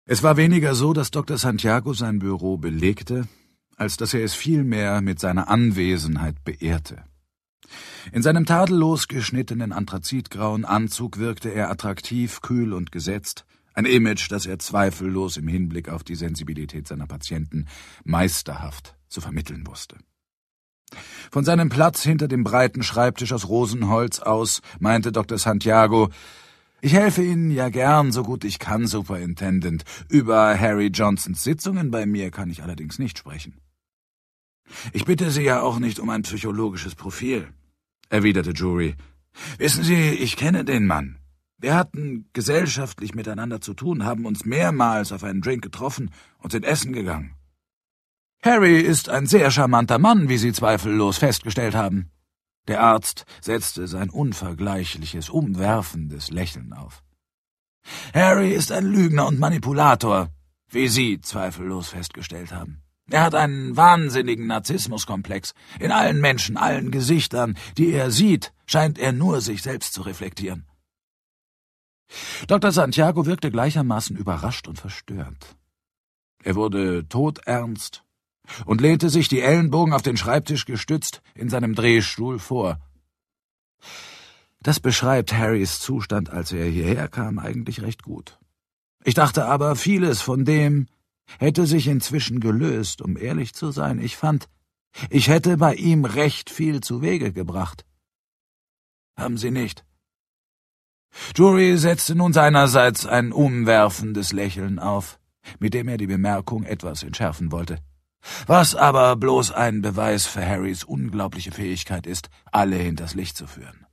Es war weniger so, dass Dr. Santiago sein Büro belegte, als dass er es vielmehr mit seiner Anwesenheit beehrte. In seinem tadellos geschnittenen anthrazitgrauen Anzug wirkte er attraktiv, kühl und gesetzt, ein Image, das er zweifellos im Hinblick auf die Sensibilität seiner Patienten meisterhaft zu vermitteln wusste. Von seinem Platz hinter dem breiten Schreibtisch aus Rosenholz aus meinte Dr. Santiago: »Ich helfe Ihnen ja gern, so gut ich kann, Superintendent. Über Harry Johnsons Sitzungen bei mir kann ich allerdings nicht sprechen.« »Ich bitte Sie ja auch nicht um ein psychologisches Profil«, erwiderte Drury. »Wissen Sie, ich kenne den Mann. Wir hatten gesellschaftlich miteinander zu tun, haben uns mehrmals auf einen Drink getroffen und sind essen gegangen. Harry ist ein sehr charmanter Mann, wie Sie zweifellos festgestellt haben.« Der Arzt setzte sein unvergleichliches, umwerfendes Lächeln auf. »Harry ist ein Lügner und Manipulator, wie Sie zweifellos festgestellt haben. Er hat einen wahnsinnigen Narzissmuskomplex. In allen Menschen, allen Gesichtern, die er sieht, scheint er nur sich selbst zu reflektieren.« Dr. Santiago wirkte gleichermaßen überrascht und verstört. Er wurde todernst und lehnte sich, die Ellenbogen auf den Schreibtisch gestützt, in seinem Drehstuhl vor. Das beschreibt Harrys Zustand, als er hierher kam, eigentlich recht gut. Ich dachte aber, vieles von dem hätte sich inzwischen gelöst, um ehrlich zu sein. Ich fand, ich hätte bei ihm recht viel zuwege gebracht. Haben Sie nicht? Drury setzte nun seinerseits ein umwerfendes Lächeln auf, mit dem er die Bemerkung etwas entschärfen wollte. Was aber bloß ein Beweis für Harrys unglaubliche Fähigkeit ist, alle hinters Licht zu führen.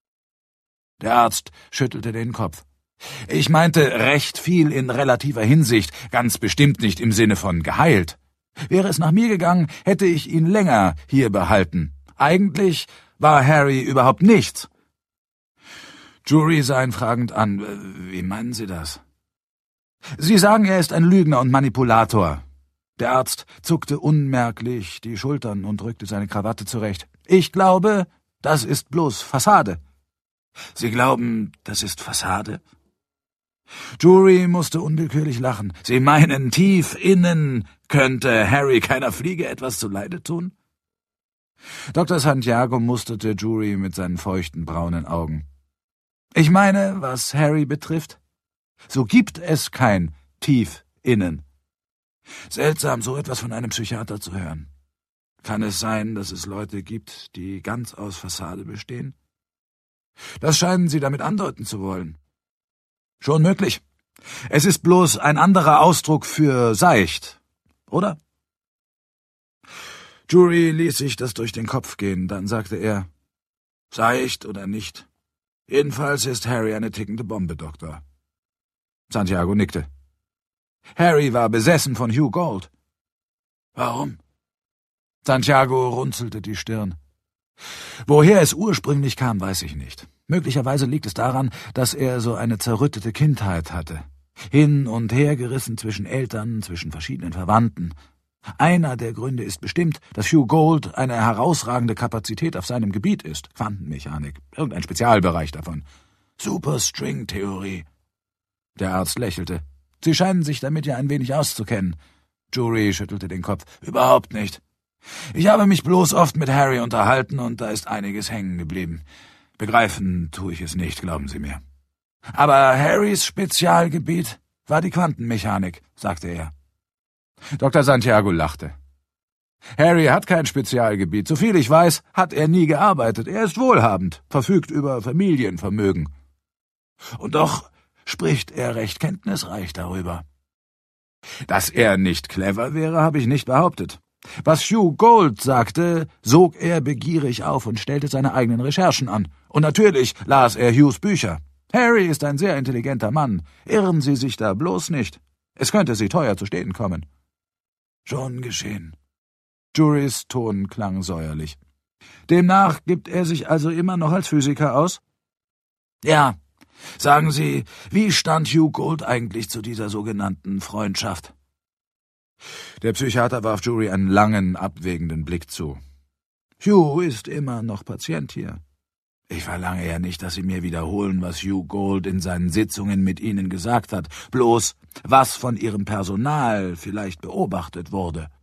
Der Arzt schüttelte den Kopf. »Ich meinte recht viel in relativer Hinsicht, ganz bestimmt nicht im Sinne von geheilt. Wäre es nach mir gegangen, hätte ich ihn länger hier behalten. Eigentlich war Harry überhaupt nichts.« Drury sah ihn fragend an. »Wie meinen Sie das?« »Sie sagen, er ist ein Lügner und Manipulator.« Der Arzt zuckte unmerklich die Schultern und rückte seine Krawatte zurecht. »Ich glaube, das ist bloß Fassade.« »Sie glauben, das ist Fassade?« Drury musste unwillkürlich lachen. »Sie meinen, tief innen könnte Harry keiner Fliege etwas zuleide tun?« Dr. Santiago musterte Drury mit seinen feuchten braunen Augen. »Ich meine, was Harry betrifft, so gibt es kein tief innen.« Seltsam, so etwas von einem Psychiater zu hören. Kann es sein, dass es Leute gibt, die ganz aus Fassade bestehen? Das scheinen Sie damit andeuten zu wollen. Schon möglich. Es ist bloß ein anderer Ausdruck für seicht, oder? Drury ließ sich das durch den Kopf gehen, dann sagte er, »Seicht oder nicht. Jedenfalls ist Harry eine tickende Bombe, Doktor.« Santiago nickte. »Harry war besessen von Hugh Gold.« »Warum?« Santiago runzelte die Stirn. »Woher es ursprünglich kam, weiß ich nicht. Möglicherweise liegt es daran, dass er so eine zerrüttete Kindheit hatte. Hin und her gerissen zwischen Eltern, zwischen verschiedenen Verwandten. Einer der Gründe ist bestimmt, dass Hugh Gold eine herausragende Kapazität auf seinem Gebiet ist. Quantenmechanik, irgendein Spezialbereich davon. Superstring-Theorie.« Der Arzt lächelte. »Sie scheinen sich damit ja ein wenig auszukennen.« Drury schüttelte den Kopf. »Überhaupt nicht. Ich habe mich bloß oft mit Harry unterhalten und da ist einiges hängen geblieben. Begreifen tue ich es nicht, glauben Sie mir. Aber Harrys Spezialgebiet war die Quantenmechanik«, sagte er. Dr. Santiago lachte. »Harry hat kein Spezialgebiet. Soviel ich weiß, hat er nie gearbeitet. Er ist wohlhabend, verfügt über Familienvermögen. Und doch spricht er recht kenntnisreich darüber. Dass er nicht clever wäre, habe ich nicht behauptet. Was Hugh Gold sagte, sog er begierig auf und stellte seine eigenen Recherchen an. Und natürlich las er Hughs Bücher. Harry ist ein sehr intelligenter Mann. Irren Sie sich da bloß nicht. Es könnte Sie teuer zu stehen kommen.« »Schon geschehen.« Drurys Ton klang säuerlich. »Demnach gibt er sich also immer noch als Physiker aus?« »Ja. Sagen Sie, wie stand Hugh Gold eigentlich zu dieser sogenannten Freundschaft?« Der Psychiater warf Drury einen langen, abwägenden Blick zu. »Hugh ist immer noch Patient hier. Ich verlange ja nicht, dass Sie mir wiederholen, was Hugh Gold in seinen Sitzungen mit Ihnen gesagt hat, bloß was von Ihrem Personal vielleicht beobachtet wurde.